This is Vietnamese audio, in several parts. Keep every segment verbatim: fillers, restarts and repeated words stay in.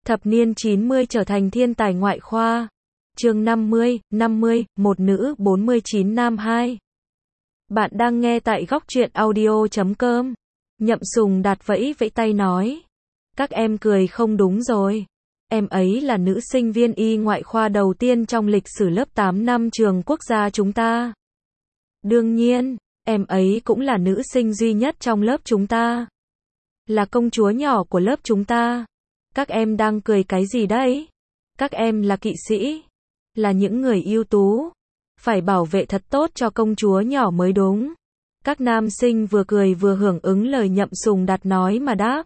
Thập niên chín mươi trở thành thiên tài ngoại khoa. Chương năm mươi, năm mươi, một nữ bốn mươi chín nam hai. Bạn đang nghe tại góc truyện audio chấm com. Nhậm Sùng Đạt vẫy vẫy tay nói. Các em cười không đúng rồi. Em ấy là nữ sinh viên y ngoại khoa đầu tiên trong lịch sử lớp tám năm trường quốc gia chúng ta. Đương nhiên, em ấy cũng là nữ sinh duy nhất trong lớp chúng ta. Là công chúa nhỏ của lớp chúng ta. Các em đang cười cái gì đấy? Các em là kỵ sĩ, là những người ưu tú, phải bảo vệ thật tốt cho công chúa nhỏ mới đúng. Các nam sinh vừa cười vừa hưởng ứng lời Nhậm Sùng Đạt nói mà đáp.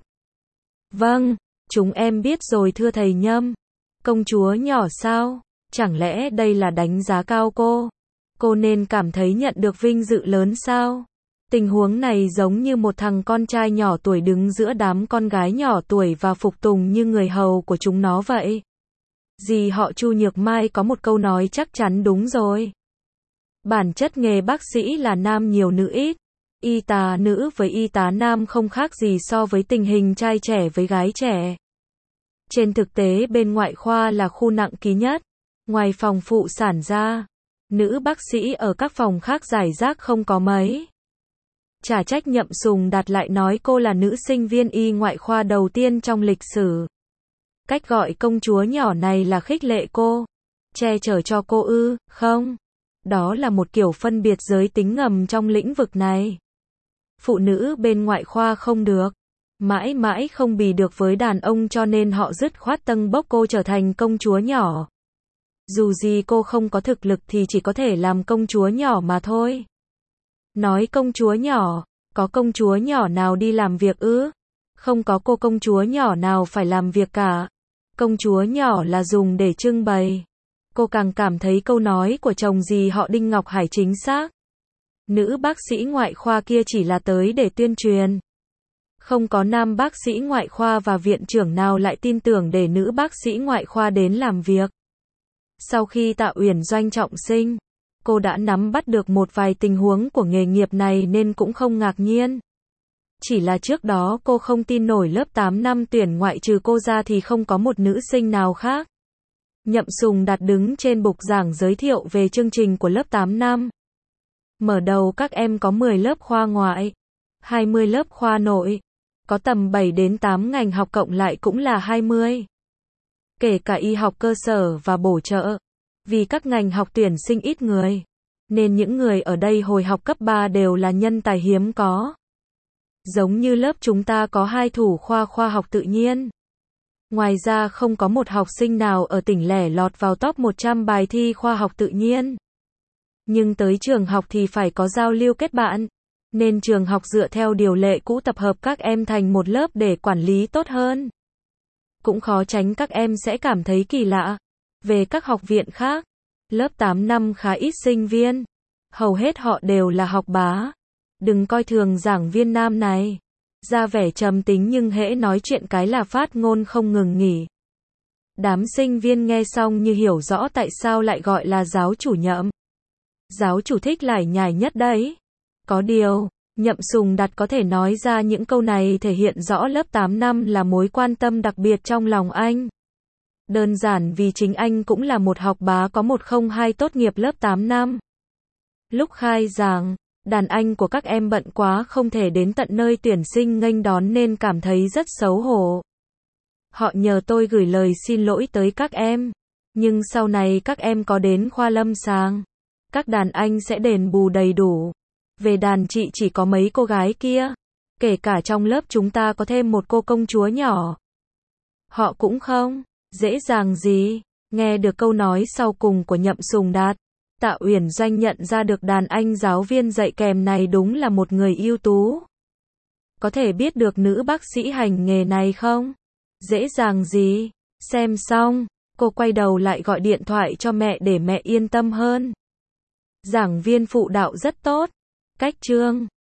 Vâng, chúng em biết rồi thưa thầy Nhâm. Công chúa nhỏ sao? Chẳng lẽ đây là đánh giá cao cô? Cô nên cảm thấy nhận được vinh dự lớn sao? Tình huống này giống như một thằng con trai nhỏ tuổi đứng giữa đám con gái nhỏ tuổi và phục tùng như người hầu của chúng nó vậy. Dì họ Chu Nhược Mai có một câu nói chắc chắn đúng rồi. Bản chất nghề bác sĩ là nam nhiều nữ ít. Y tá nữ với y tá nam không khác gì so với tình hình trai trẻ với gái trẻ. Trên thực tế bên ngoại khoa là khu nặng ký nhất. Ngoài phòng phụ sản ra, nữ bác sĩ ở các phòng khác rải rác không có mấy. Chả trách Nhậm Sùng Đạt lại nói cô là nữ sinh viên y ngoại khoa đầu tiên trong lịch sử. Cách gọi công chúa nhỏ này là khích lệ cô, che chở cho cô ư, không? Đó là một kiểu phân biệt giới tính ngầm trong lĩnh vực này. Phụ nữ bên ngoại khoa không được, mãi mãi không bì được với đàn ông cho nên họ dứt khoát tâng bốc cô trở thành công chúa nhỏ. Dù gì cô không có thực lực thì chỉ có thể làm công chúa nhỏ mà thôi. Nói công chúa nhỏ, có công chúa nhỏ nào đi làm việc ư? Không có cô công chúa nhỏ nào phải làm việc cả. Công chúa nhỏ là dùng để trưng bày. Cô càng cảm thấy câu nói của chồng dì họ Đinh Ngọc Hải chính xác. Nữ bác sĩ ngoại khoa kia chỉ là tới để tuyên truyền. Không có nam bác sĩ ngoại khoa và viện trưởng nào lại tin tưởng để nữ bác sĩ ngoại khoa đến làm việc. Sau khi Tạ Uyển Doanh trọng sinh, cô đã nắm bắt được một vài tình huống của nghề nghiệp này nên cũng không ngạc nhiên. Chỉ là trước đó cô không tin nổi lớp tám năm tuyển ngoại trừ cô ra thì không có một nữ sinh nào khác. Nhậm Sùng Đạt đứng trên bục giảng giới thiệu về chương trình của lớp tám năm. Mở đầu các em có mười lớp khoa ngoại, hai mươi lớp khoa nội, có tầm bảy đến tám ngành học cộng lại cũng là hai mươi. Kể cả y học cơ sở và bổ trợ. Vì các ngành học tuyển sinh ít người, nên những người ở đây hồi học cấp ba đều là nhân tài hiếm có. Giống như lớp chúng ta có hai thủ khoa khoa học tự nhiên. Ngoài ra không có một học sinh nào ở tỉnh lẻ lọt vào top một trăm bài thi khoa học tự nhiên. Nhưng tới trường học thì phải có giao lưu kết bạn, nên trường học dựa theo điều lệ cũ tập hợp các em thành một lớp để quản lý tốt hơn. Cũng khó tránh các em sẽ cảm thấy kỳ lạ. Về các học viện khác, lớp tám năm khá ít sinh viên. Hầu hết họ đều là học bá. Đừng coi thường giảng viên nam này. Ra vẻ trầm tính nhưng hễ nói chuyện cái là phát ngôn không ngừng nghỉ. Đám sinh viên nghe xong như hiểu rõ tại sao lại gọi là giáo chủ Nhậm. Giáo chủ thích lải nhải nhất đấy. Có điều, Nhậm Sùng Đạt có thể nói ra những câu này thể hiện rõ lớp tám năm là mối quan tâm đặc biệt trong lòng anh. Đơn giản vì chính anh cũng là một học bá có một không hai tốt nghiệp lớp tám năm. Lúc khai giảng, đàn anh của các em bận quá không thể đến tận nơi tuyển sinh nghênh đón nên cảm thấy rất xấu hổ. Họ nhờ tôi gửi lời xin lỗi tới các em. Nhưng sau này các em có đến khoa lâm sàng, các đàn anh sẽ đền bù đầy đủ. Về đàn chị chỉ có mấy cô gái kia. Kể cả trong lớp chúng ta có thêm một cô công chúa nhỏ. Họ cũng không dễ dàng gì. Nghe được câu nói sau cùng của Nhậm Sùng Đạt, Tạ Uyển Doanh nhận ra được đàn anh giáo viên dạy kèm này đúng là một người ưu tú. Có thể biết được nữ bác sĩ hành nghề này không? Dễ dàng gì? Xem xong, cô quay đầu lại gọi điện thoại cho mẹ để mẹ yên tâm hơn. Giảng viên phụ đạo rất tốt. Cách chương